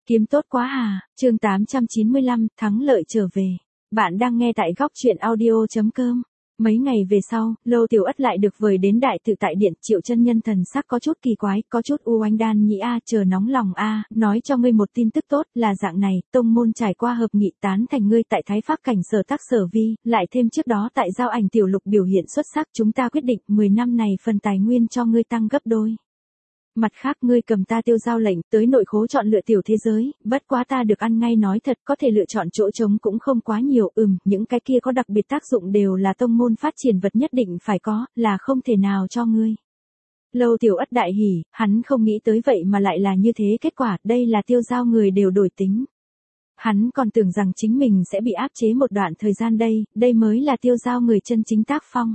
Kiếm tốt quá à, chương 895, thắng lợi trở về. Bạn đang nghe tại góc chuyện audio.com. Mấy ngày về sau, Lô Tiểu Ất lại được vời đến đại tự tại điện. Triệu chân nhân thần sắc có chút kỳ quái, có chút u oánh đan nhĩ a, chờ nóng lòng a, nói cho ngươi một tin tức tốt là dạng này, tông môn trải qua hợp nghị tán thành ngươi tại Thái Pháp cảnh sở tác sở vi, lại thêm trước đó tại giao ảnh tiểu lục biểu hiện xuất sắc, chúng ta quyết định 10 năm này phần tài nguyên cho ngươi tăng gấp đôi. Mặt khác ngươi cầm ta tiêu giao lệnh tới nội khố chọn lựa tiểu thế giới, bất quá ta được ăn ngay nói thật, có thể lựa chọn chỗ trống cũng không quá nhiều, những cái kia có đặc biệt tác dụng đều là tông môn phát triển vật nhất định phải có, là không thể nào cho ngươi. Lâu Tiểu Ất đại hỉ, hắn không nghĩ tới vậy mà lại là như thế kết quả, đây là tiêu giao người đều đổi tính. Hắn còn tưởng rằng chính mình sẽ bị áp chế một đoạn thời gian đây mới là tiêu giao người chân chính tác phong.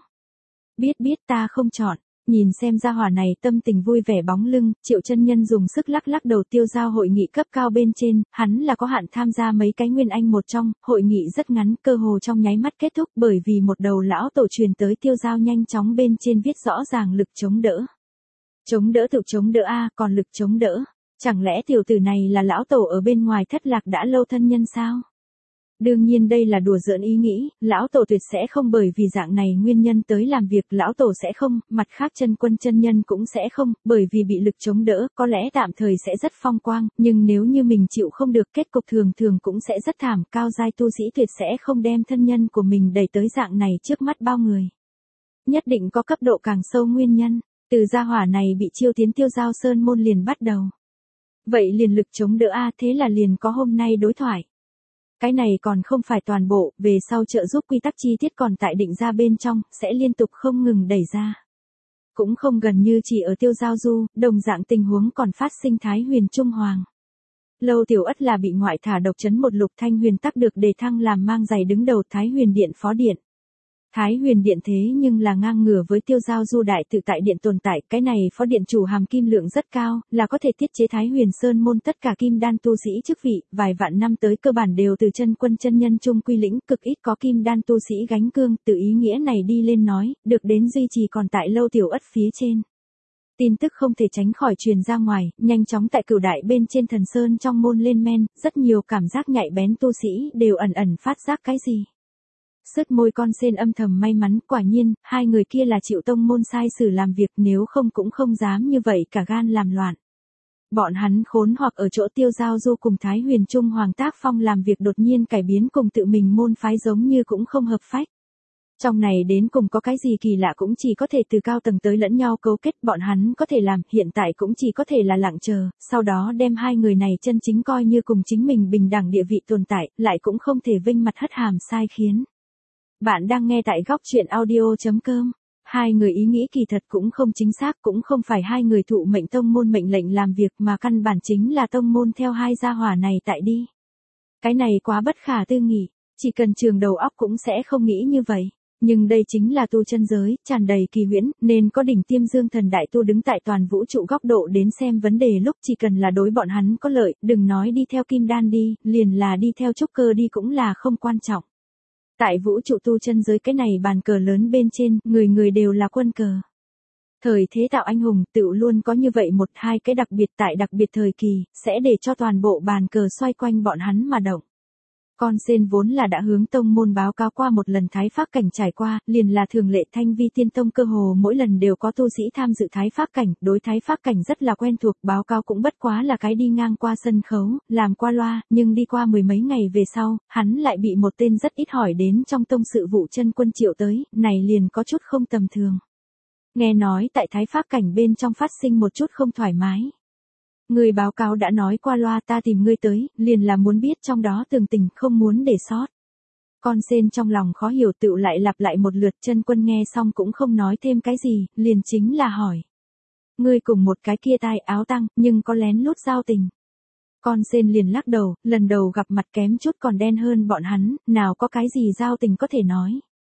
Biết ta không chọn. Nhìn xem gia hỏa này tâm tình vui vẻ bóng lưng, Triệu chân nhân dùng sức lắc lắc đầu. Tiêu giao hội nghị cấp cao bên trên, hắn là có hạn tham gia mấy cái nguyên anh một trong, hội nghị rất ngắn, cơ hồ trong nháy mắt kết thúc bởi vì một đầu lão tổ truyền tới tiêu giao nhanh chóng bên trên viết rõ ràng lực chống đỡ. Chống đỡ tự chống đỡ a, còn lực chống đỡ. Chẳng lẽ tiểu tử này là lão tổ ở bên ngoài thất lạc đã lâu thân nhân sao? Đương nhiên đây là đùa giỡn ý nghĩ, lão tổ tuyệt sẽ không bởi vì dạng này nguyên nhân tới làm việc, lão tổ sẽ không, mặt khác chân quân chân nhân cũng sẽ không, bởi vì bị lực chống đỡ, có lẽ tạm thời sẽ rất phong quang, nhưng nếu như mình chịu không được kết cục thường thường cũng sẽ rất thảm, cao giai tu sĩ tuyệt sẽ không đem thân nhân của mình đẩy tới dạng này trước mắt bao người. Nhất định có cấp độ càng sâu nguyên nhân, từ gia hỏa này bị chiêu tiến tiêu giao sơn môn liền bắt đầu. Vậy liền lực chống đỡ a, thế là liền có hôm nay đối thoại. Cái này còn không phải toàn bộ, về sau trợ giúp quy tắc chi tiết còn tại định ra bên trong, sẽ liên tục không ngừng đẩy ra. Cũng không gần như chỉ ở tiêu giao du, đồng dạng tình huống còn phát sinh Thái Huyền Trung Hoàng. Lâu Tiểu Ất là bị ngoại thả độc chấn một lục thanh huyền tắc được đề thăng làm mang giày đứng đầu Thái Huyền Điện phó điện. Thái Huyền Điện thế nhưng là ngang ngửa với tiêu giao du đại tự tại điện tồn tại, cái này phó điện chủ hàm kim lượng rất cao, là có thể tiết chế Thái Huyền Sơn môn tất cả kim đan tu sĩ chức vị, vài vạn năm tới cơ bản đều từ chân quân chân nhân trung quy lĩnh, cực ít có kim đan tu sĩ gánh cương, từ ý nghĩa này đi lên nói, được đến duy trì còn tại Lâu Tiểu Ất phía trên. Tin tức không thể tránh khỏi truyền ra ngoài, nhanh chóng tại Cửu Đại bên trên Thần Sơn trong môn lên men, rất nhiều cảm giác nhạy bén tu sĩ đều ẩn ẩn phát giác cái gì. Sứt môi con sen âm thầm may mắn, quả nhiên, hai người kia là chịu tông môn sai sử làm việc, nếu không cũng không dám như vậy cả gan làm loạn. Bọn hắn khốn hoặc ở chỗ tiêu giao du cùng Thái Huyền Trung Hoàng tác phong làm việc đột nhiên cải biến cùng tự mình môn phái giống như cũng không hợp phách. Trong này đến cùng có cái gì kỳ lạ cũng chỉ có thể từ cao tầng tới lẫn nhau cấu kết, bọn hắn có thể làm, hiện tại cũng chỉ có thể là lặng chờ, sau đó đem hai người này chân chính coi như cùng chính mình bình đẳng địa vị tồn tại, lại cũng không thể vênh mặt hất hàm sai khiến. Bạn đang nghe tại góc chuyện audio.com. Hai người ý nghĩ kỳ thật cũng không chính xác, cũng không phải hai người thụ mệnh tông môn mệnh lệnh làm việc mà căn bản chính là tông môn theo hai gia hỏa này tại đi. Cái này quá bất khả tư nghị, chỉ cần trường đầu óc cũng sẽ không nghĩ như vậy. Nhưng đây chính là tu chân giới, tràn đầy kỳ huyễn, nên có đỉnh tiêm dương thần đại tu đứng tại toàn vũ trụ góc độ đến xem vấn đề lúc chỉ cần là đối bọn hắn có lợi, đừng nói đi theo kim đan đi, liền là đi theo trúc cơ đi cũng là không quan trọng. Tại vũ trụ tu chân giới cái này bàn cờ lớn bên trên, người người đều là quân cờ. Thời thế tạo anh hùng, tự luôn có như vậy một hai cái đặc biệt tại đặc biệt thời kỳ, sẽ để cho toàn bộ bàn cờ xoay quanh bọn hắn mà động. Con sen vốn là đã hướng tông môn báo cáo qua một lần Thái Pháp cảnh trải qua, liền là thường lệ Thanh Vi Tiên Tông cơ hồ mỗi lần đều có tu sĩ tham dự Thái Pháp cảnh, đối Thái Pháp cảnh rất là quen thuộc, báo cáo cũng bất quá là cái đi ngang qua sân khấu, làm qua loa, nhưng đi qua mười mấy ngày về sau, hắn lại bị một tên rất ít hỏi đến trong tông sự vụ chân quân triệu tới, này liền có chút không tầm thường. Nghe nói tại Thái Pháp cảnh bên trong phát sinh một chút không thoải mái. Người báo cáo đã nói qua loa, ta tìm ngươi tới, liền là muốn biết trong đó tường tình, không muốn để sót. Con sen trong lòng khó hiểu tựu lại lặp lại một lượt, chân quân nghe xong cũng không nói thêm cái gì, liền chính là hỏi. Ngươi cùng một cái kia tai áo tăng, nhưng có lén lút giao tình. Con sen liền lắc đầu, lần đầu gặp mặt kém chút còn đen hơn bọn hắn, nào có cái gì giao tình có thể nói.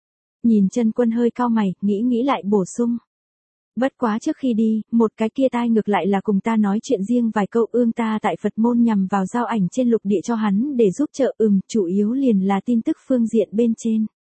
Nhìn chân quân hơi cau mày, nghĩ lại bổ sung. Bất quá trước khi đi, một cái kia tai ngược lại là cùng ta nói chuyện riêng vài câu, ương ta tại Phật môn nhằm vào giao ảnh trên lục địa cho hắn để giúp trợ, chủ yếu liền là tin tức phương diện bên trên.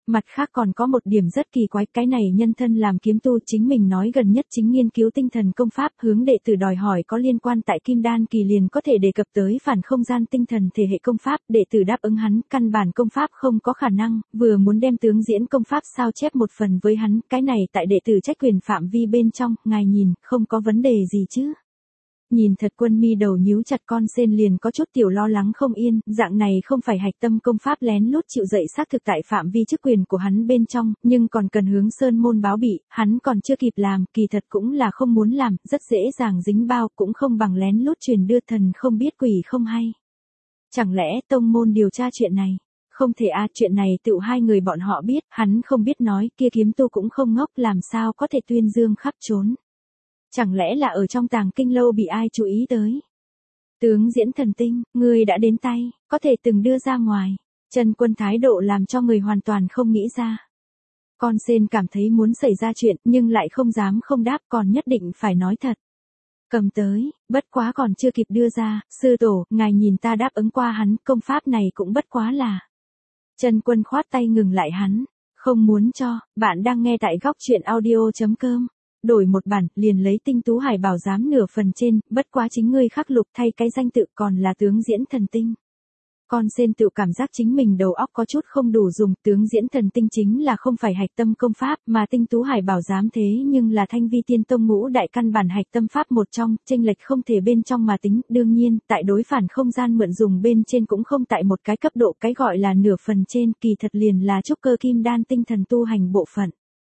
Mặt khác còn có một điểm rất kỳ quái, cái này nhân thân làm kiếm tu chính mình nói gần nhất chính nghiên cứu tinh thần công pháp, hướng đệ tử đòi hỏi có liên quan tại kim đan kỳ liền có thể đề cập tới phản không gian tinh thần thể hệ công pháp, đệ tử đáp ứng hắn, căn bản công pháp không có khả năng, vừa muốn đem tướng diễn công pháp sao chép một phần với hắn, cái này tại đệ tử trách quyền phạm vi bên trong, ngài nhìn, không có vấn đề gì chứ. Nhìn thật Quân mi đầu nhíu chặt, con sen liền có chút tiểu lo lắng không yên, dạng này không phải hạch tâm công pháp lén lút chịu dạy xác thực tại phạm vi chức quyền của hắn bên trong, nhưng còn cần hướng sơn môn báo bị, hắn còn chưa kịp làm, kỳ thật cũng là không muốn làm, rất dễ dàng dính bao, cũng không bằng lén lút truyền đưa thần không biết quỷ không hay. Chẳng lẽ tông môn điều tra chuyện này? Không thể chuyện này tự hai người bọn họ biết, hắn không biết nói, kia kiếm tu cũng không ngốc, làm sao có thể tuyên dương khắp trốn. Chẳng lẽ là ở trong tàng kinh lâu bị ai chú ý tới? Tướng diễn thần tinh, ngươi đã đến tay, có thể từng đưa ra ngoài. Trần Quân thái độ làm cho người hoàn toàn không nghĩ ra. Con sen cảm thấy muốn xảy ra chuyện nhưng lại không dám không đáp, còn nhất định phải nói thật. Cầm tới, bất quá còn chưa kịp đưa ra, sư tổ, ngài nhìn ta đáp ứng qua hắn, công pháp này cũng bất quá là. Trần Quân khoát tay ngừng lại hắn, không muốn cho, bạn đang nghe tại góc truyện audio.com. Đổi một bản, liền lấy tinh tú hải bảo giám nửa phần trên, bất quá chính ngươi khắc lục thay cái danh tự còn là tướng diễn thần tinh. Con sen tự cảm giác chính mình đầu óc có chút không đủ dùng, tướng diễn thần tinh chính là không phải hạch tâm công pháp, mà tinh tú hải bảo giám thế nhưng là thanh vi tiên tông ngũ đại căn bản hạch tâm pháp một trong, chênh lệch không thể bên trong mà tính, đương nhiên, tại đối phản không gian mượn dùng bên trên cũng không tại một cái cấp độ, cái gọi là nửa phần trên, kỳ thật liền là trúc cơ kim đan tinh thần tu hành bộ phận.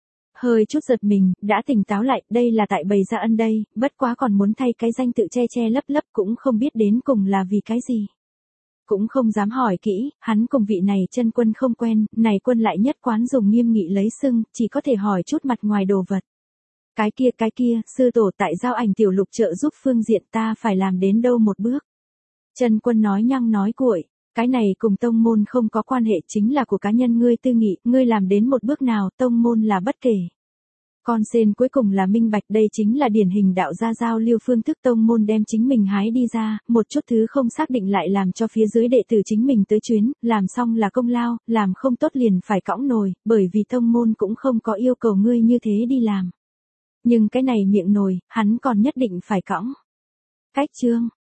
Hơi chút giật mình, đã tỉnh táo lại, đây là tại bày ra ân đây, bất quá còn muốn thay cái danh tự che che lấp lấp cũng không biết đến cùng là vì cái gì. Cũng không dám hỏi kỹ, hắn cùng vị này Chân Quân không quen, này quân lại nhất quán dùng nghiêm nghị lấy xưng, chỉ có thể hỏi chút mặt ngoài đồ vật. Cái kia, sư tổ tại giao ảnh tiểu lục trợ giúp phương diện ta phải làm đến đâu một bước. Chân Quân nói nhăng nói cuội. Cái này cùng tông môn không có quan hệ, chính là của cá nhân ngươi tư nghị, ngươi làm đến một bước nào, tông môn là bất kể. Con sen cuối cùng là minh bạch, đây chính là điển hình đạo gia giao lưu phương thức, tông môn đem chính mình hái đi ra, một chút thứ không xác định lại làm cho phía dưới đệ tử chính mình tới chuyến, làm xong là công lao, làm không tốt liền phải cõng nồi, bởi vì tông môn cũng không có yêu cầu ngươi như thế đi làm. Nhưng cái này miệng nồi, hắn còn nhất định phải cõng. Cách chương